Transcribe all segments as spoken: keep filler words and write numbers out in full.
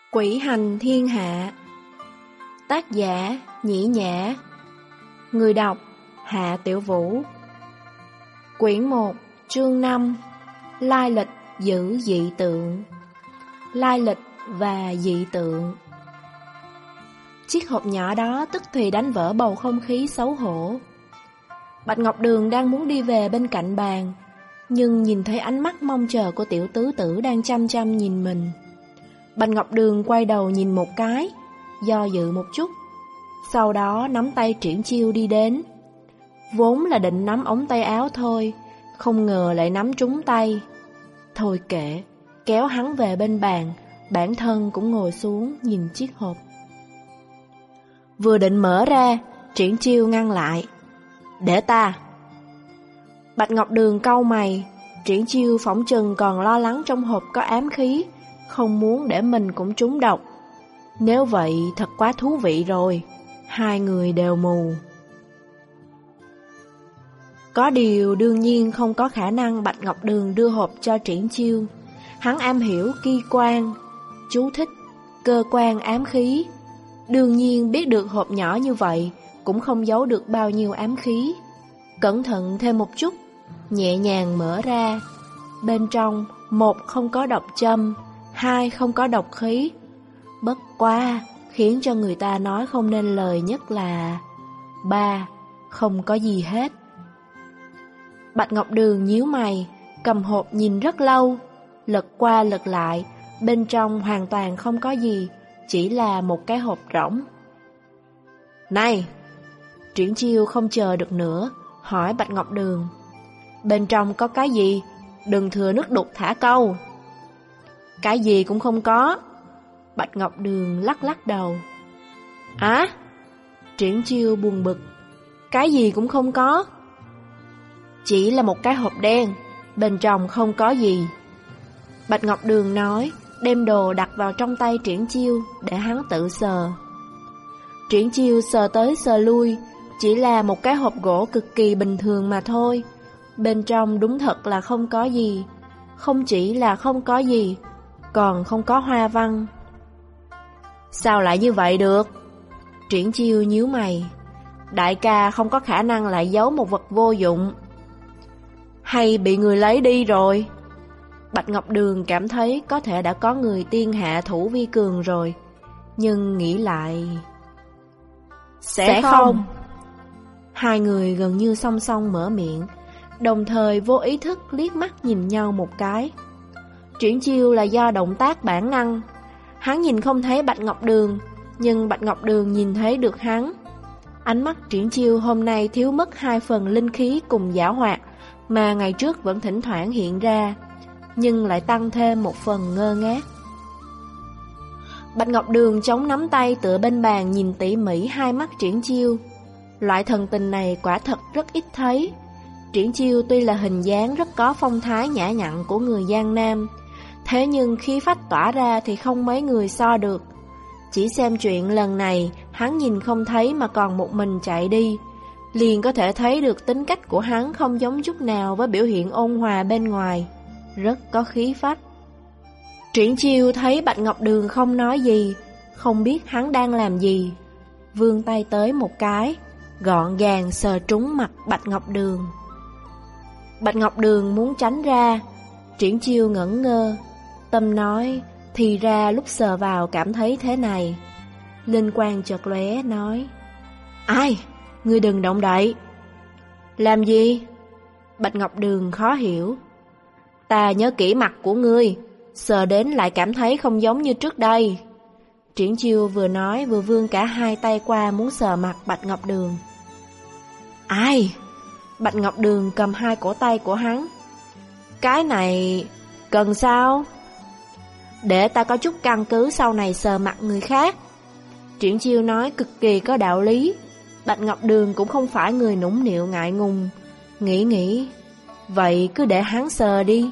Quỷ hành thiên hạ. Tác giả Nhĩ Nhã. Người đọc Hạ Tiểu Vũ. Quyển một, chương năm. Lai lịch giữ dị tượng. Lai lịch và dị tượng. Chiếc hộp nhỏ đó tức thì đánh vỡ bầu không khí xấu hổ. Bạch Ngọc Đường đang muốn đi về bên cạnh bàn, nhưng nhìn thấy ánh mắt mong chờ của tiểu tứ tử đang chăm chăm nhìn mình. Bạch Ngọc Đường quay đầu nhìn một cái, do dự một chút, sau đó nắm tay Triển Chiêu đi đến. Vốn là định nắm ống tay áo thôi, không ngờ lại nắm trúng tay. Thôi kệ, kéo hắn về bên bàn, bản thân cũng ngồi xuống nhìn chiếc hộp. Vừa định mở ra, Triển Chiêu ngăn lại. Để ta. Bạch Ngọc Đường cau mày, Triển Chiêu phỏng chừng còn lo lắng trong hộp có ám khí, không muốn để mình cũng trúng độc. Nếu vậy thật quá thú vị rồi. Hai người đều mù. Có điều đương nhiên không có khả năng Bạch Ngọc Đường đưa hộp cho Triển Chiêu. Hắn am hiểu kỳ quan, chú thích, cơ quan ám khí. Đương nhiên biết được hộp nhỏ như vậy cũng không giấu được bao nhiêu ám khí. Cẩn thận thêm một chút, nhẹ nhàng mở ra. Bên trong, một không có độc châm, hai không có độc khí. Bất quá, khiến cho người ta nói không nên lời nhất là ba, không có gì hết. Bạch Ngọc Đường nhíu mày, cầm hộp nhìn rất lâu, lật qua lật lại, bên trong hoàn toàn không có gì, chỉ là một cái hộp rỗng. Này! Triển Chiêu không chờ được nữa, hỏi Bạch Ngọc Đường. Bên trong có cái gì? Đừng thừa nước đục thả câu. Cái gì cũng không có. Bạch Ngọc Đường lắc lắc đầu. Á? Triển Chiêu buồn bực. Cái gì cũng không có. Chỉ là một cái hộp đen, bên trong không có gì. Bạch Ngọc Đường nói, đem đồ đặt vào trong tay Triển Chiêu để hắn tự sờ. Triển Chiêu sờ tới sờ lui, chỉ là một cái hộp gỗ cực kỳ bình thường mà thôi. Bên trong đúng thật là không có gì. Không chỉ là không có gì, còn không có hoa văn. Sao lại như vậy được? Triển Chiêu nhíu mày. Đại ca không có khả năng lại giấu một vật vô dụng. Hay bị người lấy đi rồi? Bạch Ngọc Đường cảm thấy có thể đã có người tiên hạ thủ vi cường rồi, nhưng nghĩ lại... Sẽ, Sẽ không. không Hai người gần như song song mở miệng, đồng thời vô ý thức liếc mắt nhìn nhau một cái. Triển Chiêu là do động tác bản năng. Hắn nhìn không thấy Bạch Ngọc Đường, nhưng Bạch Ngọc Đường nhìn thấy được hắn. Ánh mắt Triển Chiêu hôm nay thiếu mất hai phần linh khí cùng giảo hoạt mà ngày trước vẫn thỉnh thoảng hiện ra, nhưng lại tăng thêm một phần ngơ ngác. Bạch Ngọc Đường chống nắm tay tựa bên bàn nhìn tỉ mỉ hai mắt Triển Chiêu. Loại thần tình này quả thật rất ít thấy. Triển Chiêu tuy là hình dáng rất có phong thái nhã nhặn của người Giang Nam, thế nhưng khí phách tỏa ra thì không mấy người so được. Chỉ xem chuyện lần này, hắn nhìn không thấy mà còn một mình chạy đi, liền có thể thấy được tính cách của hắn không giống chút nào với biểu hiện ôn hòa bên ngoài, rất có khí phách. Triển Chiêu thấy Bạch Ngọc Đường không nói gì, không biết hắn đang làm gì, vươn tay tới một cái, gọn gàng sờ trúng mặt Bạch Ngọc Đường. Bạch Ngọc Đường muốn tránh ra, Triển Chiêu ngẩn ngơ, tâm nói, thì ra lúc sờ vào cảm thấy thế này. Linh quang chợt lóe nói, ai? Ngươi đừng động đậy. Làm gì? Bạch Ngọc Đường khó hiểu. Ta nhớ kỹ mặt của ngươi, sờ đến lại cảm thấy không giống như trước đây. Triển Chiêu vừa nói vừa vươn cả hai tay qua muốn sờ mặt Bạch Ngọc Đường. Ai? Bạch Ngọc Đường cầm hai cổ tay của hắn. Cái này... cần sao? Để ta có chút căn cứ sau này sờ mặt người khác. Triển Chiêu nói cực kỳ có đạo lý. Bạch Ngọc Đường cũng không phải người nũng nịu ngại ngùng. Nghĩ nghĩ, vậy cứ để hắn sờ đi.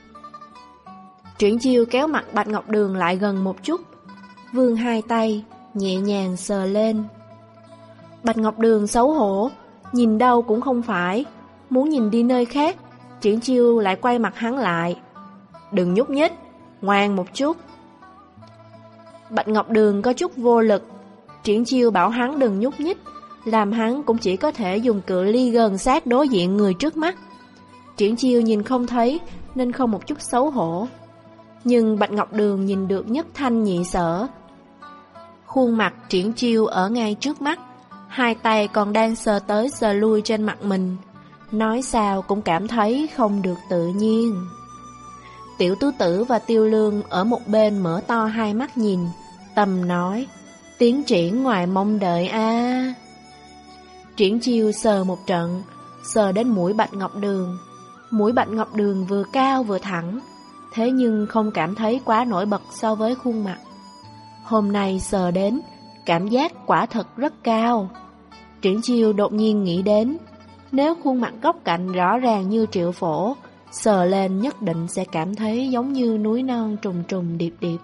Triển Chiêu kéo mặt Bạch Ngọc Đường lại gần một chút, vươn hai tay, nhẹ nhàng sờ lên. Bạch Ngọc Đường xấu hổ, nhìn đâu cũng không phải, muốn nhìn đi nơi khác. Triển Chiêu lại quay mặt hắn lại. Đừng nhúc nhích, ngoan một chút. Bạch Ngọc Đường có chút vô lực. Triển Chiêu bảo hắn đừng nhúc nhích, làm hắn cũng chỉ có thể dùng cự ly gần sát đối diện người trước mắt. Triển Chiêu nhìn không thấy nên không một chút xấu hổ, nhưng Bạch Ngọc Đường nhìn được nhất thanh nhị sở. Khuôn mặt Triển Chiêu ở ngay trước mắt, hai tay còn đang sờ tới sờ lui trên mặt mình, nói sao cũng cảm thấy không được tự nhiên. Tiểu Tứ Tử và Tiêu Lương ở một bên mở to hai mắt nhìn, tầm nói, tiến triển ngoài mong đợi a. Triển Chiêu sờ một trận, sờ đến mũi Bạch Ngọc Đường. Mũi Bạch Ngọc Đường vừa cao vừa thẳng, thế nhưng không cảm thấy quá nổi bật so với khuôn mặt. Hôm nay sờ đến, cảm giác quả thật rất cao. Triển Chiêu đột nhiên nghĩ đến, nếu khuôn mặt góc cạnh rõ ràng như Triệu Phổ, sờ lên nhất định sẽ cảm thấy giống như núi non trùng trùng điệp điệp.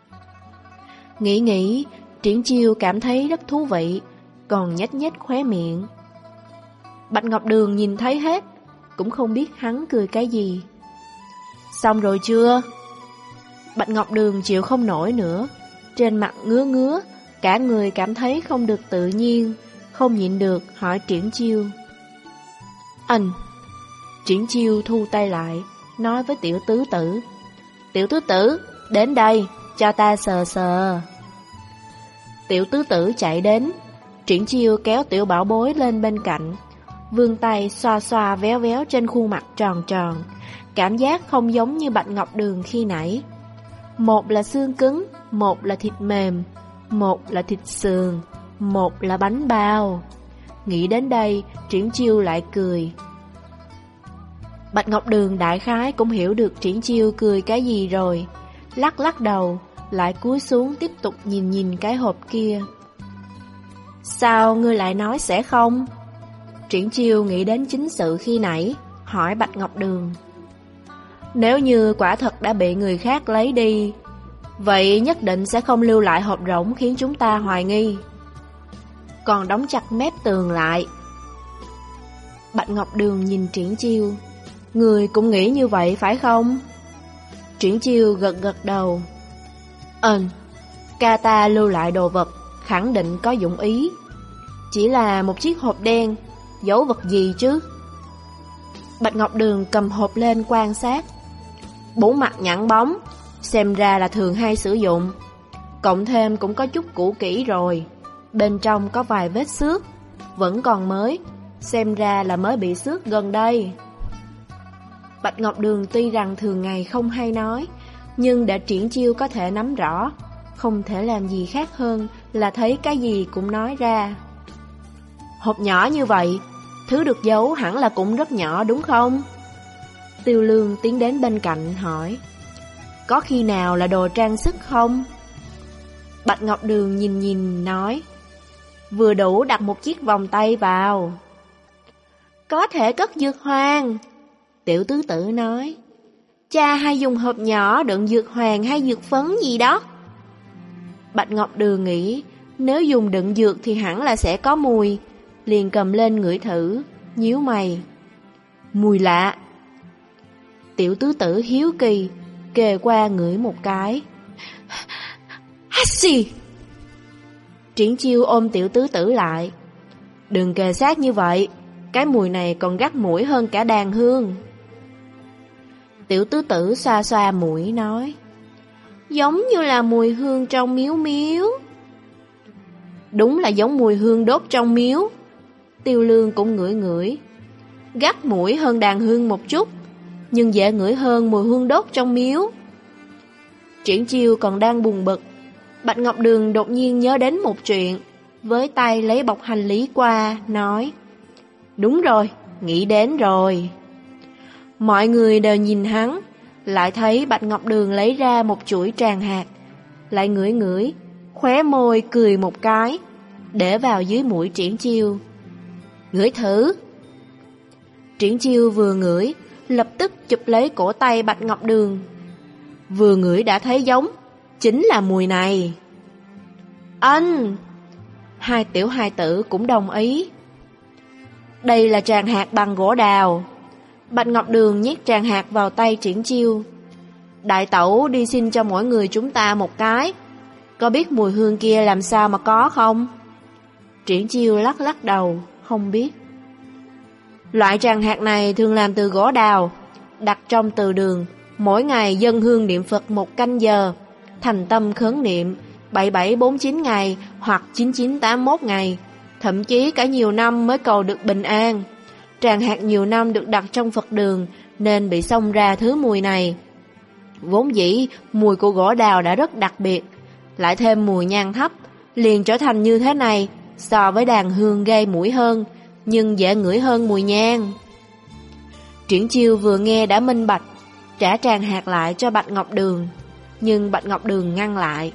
Nghĩ nghĩ, Triển Chiêu cảm thấy rất thú vị, còn nhếch nhếch khóe miệng. Bạch Ngọc Đường nhìn thấy hết, cũng không biết hắn cười cái gì. Xong rồi chưa? Bạch Ngọc Đường chịu không nổi nữa, trên mặt ngứa ngứa, cả người cảm thấy không được tự nhiên, không nhịn được hỏi Triển Chiêu. Anh. Triển Chiêu thu tay lại, nói với Tiểu Tứ Tử, Tiểu Tứ Tử, đến đây, cho ta sờ sờ. Tiểu Tứ Tử chạy đến, Triển Chiêu kéo Tiểu Bảo Bối lên bên cạnh, vươn tay xoa xoa véo véo trên khuôn mặt tròn tròn, cảm giác không giống như Bạch Ngọc Đường khi nãy. Một là xương cứng, một là thịt mềm, một là thịt sườn, một là bánh bao. Nghĩ đến đây, Triển Chiêu lại cười. Bạch Ngọc Đường đại khái cũng hiểu được Triển Chiêu cười cái gì rồi, lắc lắc đầu, lại cúi xuống tiếp tục nhìn nhìn cái hộp kia. Sao ngươi lại nói sẽ không? Triển Chiêu nghĩ đến chính sự khi nãy, hỏi Bạch Ngọc Đường. Nếu như quả thật đã bị người khác lấy đi, vậy nhất định sẽ không lưu lại hộp rỗng khiến chúng ta hoài nghi, còn đóng chặt mép tường lại. Bạch Ngọc Đường nhìn Triển Chiêu. Người cũng nghĩ như vậy phải không? Triển Chiêu gật gật đầu. Ừm, ca ta lưu lại đồ vật khẳng định có dụng ý. Chỉ là một chiếc hộp đen, giấu vật gì chứ? Bạch Ngọc Đường cầm hộp lên quan sát. Bốn mặt nhẵn bóng, xem ra là thường hay sử dụng. Cộng thêm cũng có chút cũ kỹ rồi. Bên trong có vài vết xước, vẫn còn mới, xem ra là mới bị xước gần đây. Bạch Ngọc Đường tuy rằng thường ngày không hay nói, nhưng đã Triển Chiêu có thể nắm rõ, không thể làm gì khác hơn là thấy cái gì cũng nói ra. Hộp nhỏ như vậy, thứ được giấu hẳn là cũng rất nhỏ đúng không? Tiêu Lương tiến đến bên cạnh hỏi. Có khi nào là đồ trang sức không? Bạch Ngọc Đường nhìn nhìn nói. Vừa đủ đặt một chiếc vòng tay vào. Có thể cất dược hoàng. Tiểu Tứ Tử nói. Cha hay dùng hộp nhỏ đựng dược hoàng hay dược phấn gì đó? Bạch Ngọc Đường nghĩ, nếu dùng đựng dược thì hẳn là sẽ có mùi, liền cầm lên ngửi thử, nhíu mày. Mùi lạ. Tiểu Tứ Tử hiếu kỳ, kề qua ngửi một cái. Hassi! Triển Chiêu ôm Tiểu Tứ Tử lại. Đừng kề sát như vậy, cái mùi này còn gắt mũi hơn cả đàn hương. Tiểu Tứ Tử xoa xoa mũi nói. Giống như là mùi hương trong miếu miếu. Đúng là giống mùi hương đốt trong miếu. Tiêu Lương cũng ngửi ngửi. Gắt mũi hơn đàn hương một chút, nhưng dễ ngửi hơn mùi hương đốt trong miếu. Triển Chiêu còn đang buồn bực, Bạch Ngọc Đường đột nhiên nhớ đến một chuyện, với tay lấy bọc hành lý qua, nói. Đúng rồi, nghĩ đến rồi. Mọi người đều nhìn hắn, lại thấy Bạch Ngọc Đường lấy ra một chuỗi tràng hạt, lại ngửi ngửi, khóe môi cười một cái, để vào dưới mũi Triển Chiêu. Ngửi thử. Triển Chiêu vừa ngửi, lập tức chụp lấy cổ tay Bạch Ngọc Đường. Vừa ngửi đã thấy giống, chính là mùi này. Anh! Hai tiểu hài tử cũng đồng ý. Đây là tràng hạt bằng gỗ đào. Bạch Ngọc Đường nhét tràng hạt vào tay Triển Chiêu. Đại tẩu đi xin cho mỗi người chúng ta một cái. có biết mùi hương kia làm sao mà có không? Triển Chiêu lắc lắc đầu, không biết. Loại tràng hạt này thường làm từ gỗ đào, đặt trong từ đường, mỗi ngày dâng hương niệm Phật một canh giờ, thành tâm khấn niệm bảy bảy bốn chín ngày hoặc chín chín tám mốt ngày, thậm chí cả nhiều năm mới cầu được bình an. Tràng hạt nhiều năm được đặt trong Phật đường nên bị xông ra thứ mùi này. Vốn dĩ mùi của gỗ đào đã rất đặc biệt, lại thêm mùi nhang thấp, liền trở thành như thế này, so với đàn hương gây mũi hơn, nhưng dễ ngửi hơn mùi nhang. Triển Chiêu vừa nghe đã minh bạch, trả tràng hạt lại cho Bạch Ngọc Đường, nhưng Bạch Ngọc Đường ngăn lại.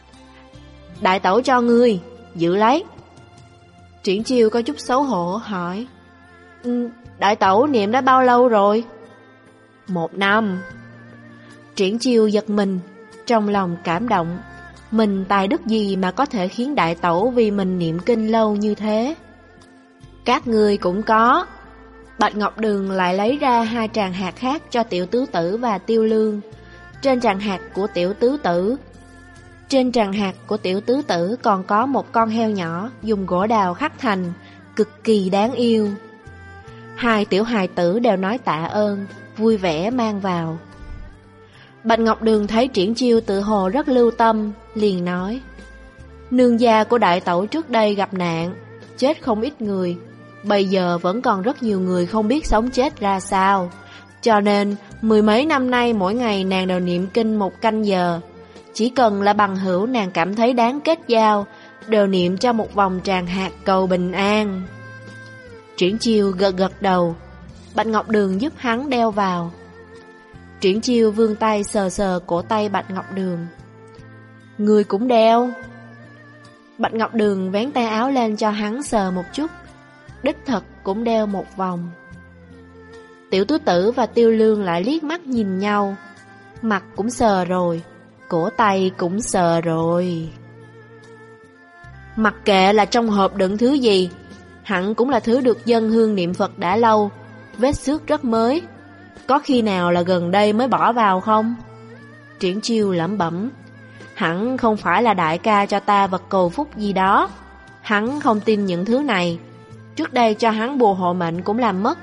Đại tẩu cho ngươi, giữ lấy. Triển Chiêu có chút xấu hổ hỏi, ừ, đại tẩu niệm đã bao lâu rồi? Một năm. Triển Chiêu giật mình, trong lòng cảm động. Mình tài đức gì mà có thể khiến đại tẩu vì mình niệm kinh lâu như thế? Các ngươi cũng có. Bạch Ngọc Đường lại lấy ra hai tràng hạt khác cho Tiểu Tứ Tử và Tiêu Lương. Trên tràng hạt của Tiểu Tứ Tử Trên tràng hạt của Tiểu Tứ Tử còn có một con heo nhỏ dùng gỗ đào khắc thành, cực kỳ đáng yêu. Hai tiểu hài tử đều nói tạ ơn, vui vẻ mang vào. Bạch Ngọc Đường thấy Triển Chiêu tự hồ rất lưu tâm, liền nói, nương gia của đại tẩu trước đây gặp nạn, chết không ít người, bây giờ vẫn còn rất nhiều người không biết sống chết ra sao, cho nên mười mấy năm nay mỗi ngày nàng đều niệm kinh một canh giờ. Chỉ cần là bằng hữu nàng cảm thấy đáng kết giao, đều niệm cho một vòng tràng hạt cầu bình an. Triển Chiêu gật gật đầu, Bạch Ngọc Đường giúp hắn đeo vào. Triển Chiêu vươn tay sờ sờ cổ tay Bạch Ngọc Đường. Người cũng đeo. Bạch Ngọc Đường vén tay áo lên cho hắn sờ một chút, đích thật cũng đeo một vòng. Tiểu Tứ Tử và Tiêu Lương lại liếc mắt nhìn nhau, mặt cũng sờ rồi, cổ tay cũng sờ rồi. Mặc kệ là trong hộp đựng thứ gì, hẳn cũng là thứ được dâng hương niệm Phật đã lâu, vết xước rất mới. Có khi nào là gần đây mới bỏ vào không? Triển Chiêu lẩm bẩm, hẳn không phải là đại ca cho ta vật cầu phúc gì đó. Hắn không tin những thứ này, trước đây cho hắn bùa hộ mệnh cũng làm mất.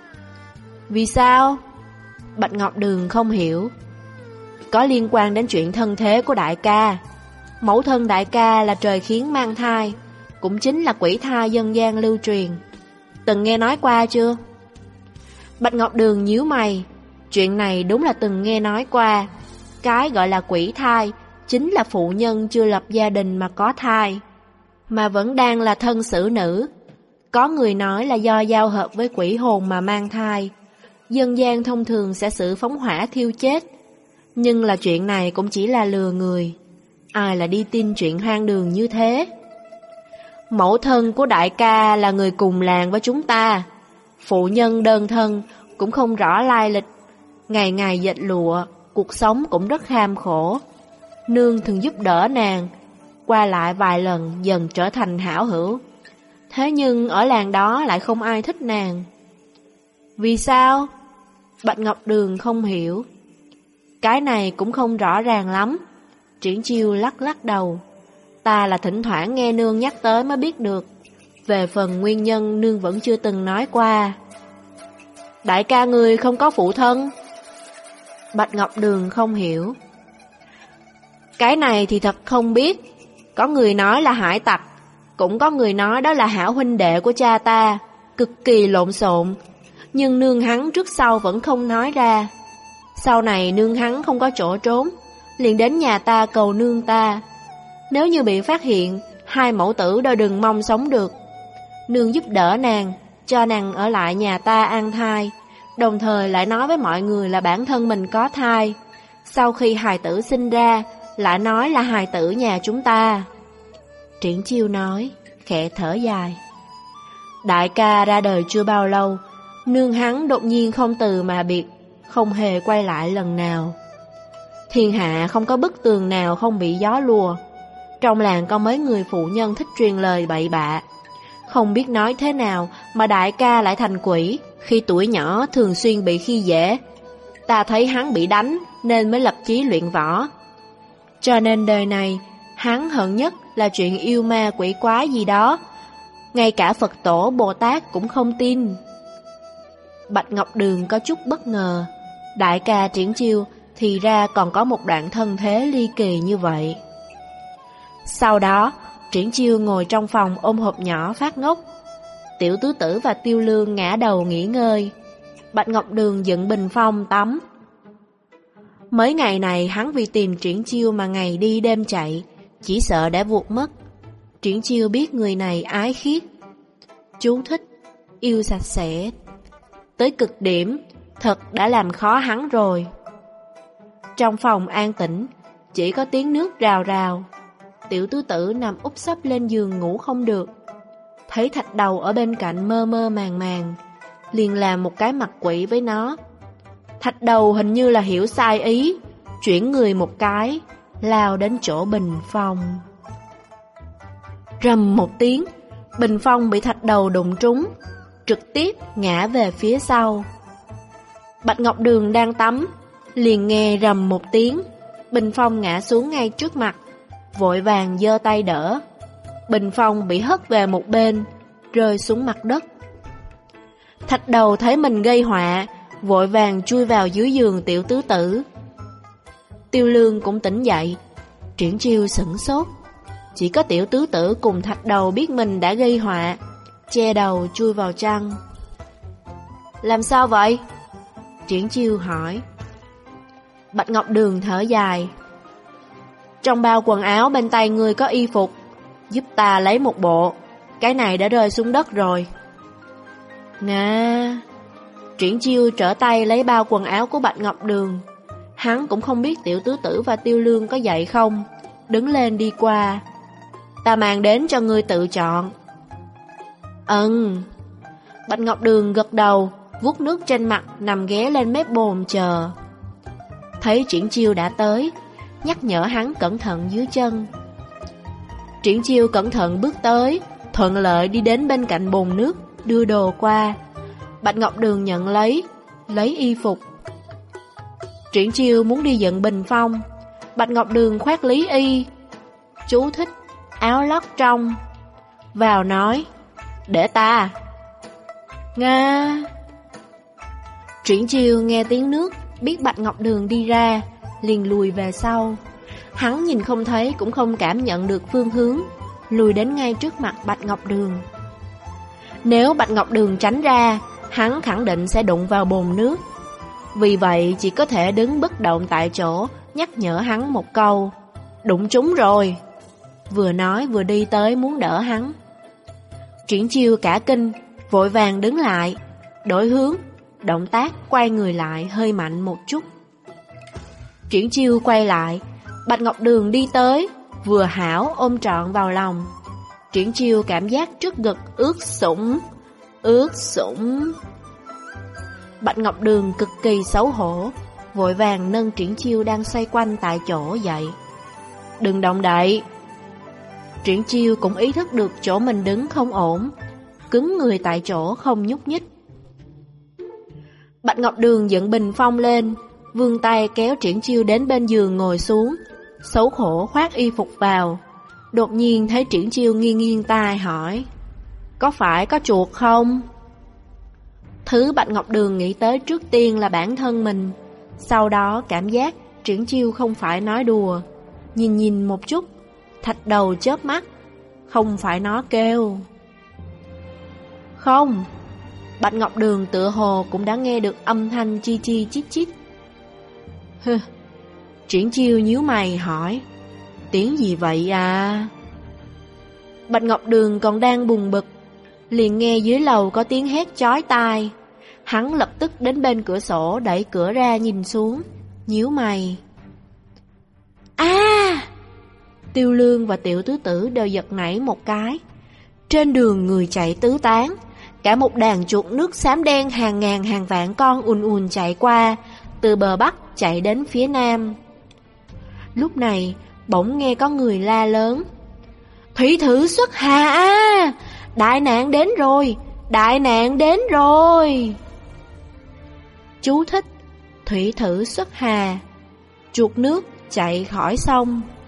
Vì sao? Bạch Ngọc Đường không hiểu. Có liên quan đến chuyện thân thế của đại ca. Mẫu thân đại ca là trời khiến mang thai, cũng chính là quỷ thai dân gian lưu truyền. Từng nghe nói qua chưa? Bạch Ngọc Đường nhíu mày. Chuyện này đúng là từng nghe nói qua. Cái gọi là quỷ thai chính là phụ nhân chưa lập gia đình mà có thai, mà vẫn đang là thân xử nữ. Có người nói là do giao hợp với quỷ hồn mà mang thai. Dân gian thông thường sẽ xử phóng hỏa thiêu chết. Nhưng là chuyện này cũng chỉ là lừa người. Ai là đi tin chuyện hoang đường như thế? Mẫu thân của đại ca là người cùng làng với chúng ta. Phụ nhân đơn thân, cũng không rõ lai lịch. Ngày ngày dệt lụa, cuộc sống cũng rất kham khổ. Nương thường giúp đỡ nàng, qua lại vài lần dần trở thành hảo hữu. Thế nhưng ở làng đó lại không ai thích nàng. Vì sao? Bạch Ngọc Đường không hiểu. Cái này cũng không rõ ràng lắm. Triển Chiêu lắc lắc đầu. Ta là thỉnh thoảng nghe nương nhắc tới mới biết được. Về phần nguyên nhân nương vẫn chưa từng nói qua. Đại ca ngươi không có phụ thân? Bạch Ngọc Đường không hiểu. Cái này thì thật không biết. Có người nói là hải tặc, cũng có người nói đó là hảo huynh đệ của cha ta, cực kỳ lộn xộn. Nhưng nương hắn trước sau vẫn không nói ra. Sau này nương hắn không có chỗ trốn, liền đến nhà ta cầu nương ta. Nếu như bị phát hiện, hai mẫu tử đều đừng mong sống được. Nương giúp đỡ nàng, cho nàng ở lại nhà ta an thai, đồng thời lại nói với mọi người là bản thân mình có thai. Sau khi hài tử sinh ra, lại nói là hài tử nhà chúng ta. Triển Chiêu nói, khẽ thở dài. Đại ca ra đời chưa bao lâu, nương hắn đột nhiên không từ mà biệt, không hề quay lại lần nào. Thiên hạ không có bức tường nào không bị gió lùa. Trong làng có mấy người phụ nhân thích truyền lời bậy bạ. Không biết nói thế nào mà đại ca lại thành quỷ. Khi tuổi nhỏ thường xuyên bị khi dễ. Ta thấy hắn bị đánh nên mới lập chí luyện võ. Cho nên đời này Hắn hận nhất là chuyện yêu ma quỷ quái gì đó, ngay cả Phật tổ Bồ Tát cũng không tin. Bạch Ngọc Đường có chút bất ngờ, đại ca Triển Chiêu thì ra còn có một đoạn thân thế ly kỳ như vậy. Sau đó, Triển Chiêu ngồi trong phòng ôm hộp nhỏ phát ngốc. Tiểu Tứ Tử và Tiêu Lương ngã đầu nghỉ ngơi. Bạch Ngọc Đường dựng bình phong tắm. Mấy ngày này hắn vì tìm Triển Chiêu mà ngày đi đêm chạy, chỉ sợ đã vụt mất. Triển Chiêu biết người này ái khiết, chú thích, yêu sạch sẽ tới cực điểm, thật đã làm khó hắn rồi. Trong phòng an tĩnh, chỉ có tiếng nước rào rào. Tiểu Tứ Tử nằm úp sấp lên giường ngủ không được. Thấy Thạch Đầu ở bên cạnh mơ mơ màng màng, liền làm một cái mặt quỷ với nó. Thạch Đầu hình như là hiểu sai ý, chuyển người một cái, lao đến chỗ bình phong. Rầm một tiếng, bình phong bị Thạch Đầu đụng trúng, trực tiếp ngã về phía sau. Bạch Ngọc Đường đang tắm, liền nghe rầm một tiếng, bình phong ngã xuống ngay trước mặt, vội vàng giơ tay đỡ. Bình phong bị hất về một bên, rơi xuống mặt đất. Thạch Đầu thấy mình gây họa, vội vàng chui vào dưới giường Tiểu Tứ Tử. Tiêu Lương cũng tỉnh dậy. Triển Chiêu sửng sốt. Chỉ có Tiểu Tứ Tử cùng Thạch Đầu biết mình đã gây họa, che đầu chui vào chăn. Làm sao vậy? Triển Chiêu hỏi. Bạch Ngọc Đường thở dài. Trong bao quần áo bên tay người có y phục, giúp ta lấy một bộ, cái này đã rơi xuống đất rồi. Nga. Triển Chiêu trở tay lấy bao quần áo của Bạch Ngọc Đường. Hắn cũng không biết Tiểu Tứ Tử và Tiêu Lương có dậy không, đứng lên đi qua. Ta mang đến cho ngươi tự chọn. Ừm. Bạch Ngọc Đường gật đầu, vuốt nước trên mặt, nằm ghé lên mép bồn chờ. Thấy Triển Chiêu đã tới, nhắc nhở hắn cẩn thận dưới chân. Triển Chiêu cẩn thận bước tới, thuận lợi đi đến bên cạnh bồn nước, đưa đồ qua. Bạch Ngọc Đường nhận lấy, lấy y phục. Triển Chiêu muốn đi dựng bình phong, Bạch Ngọc Đường khoác lý y. Chú thích, áo lót trong. Vào nói, để ta. Nga. Triển Chiêu nghe tiếng nước, biết Bạch Ngọc Đường đi ra, liền lùi về sau. Hắn nhìn không thấy cũng không cảm nhận được phương hướng, lùi đến ngay trước mặt Bạch Ngọc Đường. Nếu Bạch Ngọc Đường tránh ra, hắn khẳng định sẽ đụng vào bồn nước. Vì vậy chỉ có thể đứng bất động tại chỗ, nhắc nhở hắn một câu, đụng trúng rồi. Vừa nói vừa đi tới muốn đỡ hắn. Triển Chiêu cả kinh, vội vàng đứng lại, đổi hướng, động tác quay người lại hơi mạnh một chút. Triển Chiêu quay lại, Bạch Ngọc Đường đi tới, vừa hảo ôm trọn vào lòng. Triển Chiêu cảm giác trước ngực ướt sũng, ướt sũng. Bạch Ngọc Đường cực kỳ xấu hổ, vội vàng nâng Triển Chiêu đang xoay quanh tại chỗ dậy. Đừng động đậy. Triển Chiêu cũng ý thức được chỗ mình đứng không ổn, cứng người tại chỗ không nhúc nhích. Bạch Ngọc Đường dựng bình phong lên, vươn tay kéo Triển Chiêu đến bên giường ngồi xuống, xấu hổ khoác y phục vào. Đột nhiên thấy Triển Chiêu nghiêng nghiêng tai hỏi, có phải có chuột không? Thứ Bạch Ngọc Đường nghĩ tới trước tiên là bản thân mình, sau đó cảm giác Triển Chiêu không phải nói đùa. Nhìn nhìn một chút, Thạch Đầu chớp mắt, không phải nó kêu. Không. Bạch Ngọc Đường tựa hồ cũng đã nghe được âm thanh chi chi chít chít. Hừ. Triển Chiêu nhíu mày hỏi, tiếng gì vậy à? Bạch Ngọc Đường còn đang buồn bực, liền nghe dưới lầu có tiếng hét chói tai. Hắn lập tức đến bên cửa sổ đẩy cửa ra nhìn xuống, nhíu mày. A! À! Tiêu Lương và Tiểu Tứ Tử đều giật nảy một cái. Trên đường người chạy tứ tán, cả một đàn chuột nước xám đen hàng ngàn hàng vạn con ùn ùn chạy qua, từ bờ bắc chạy đến phía nam. Lúc này, bỗng nghe có người la lớn, thủy thử xuất hà a! Đại nạn đến rồi! Đại nạn đến rồi! Chú thích, thủy thử xuất hà, chuột nước chạy khỏi sông.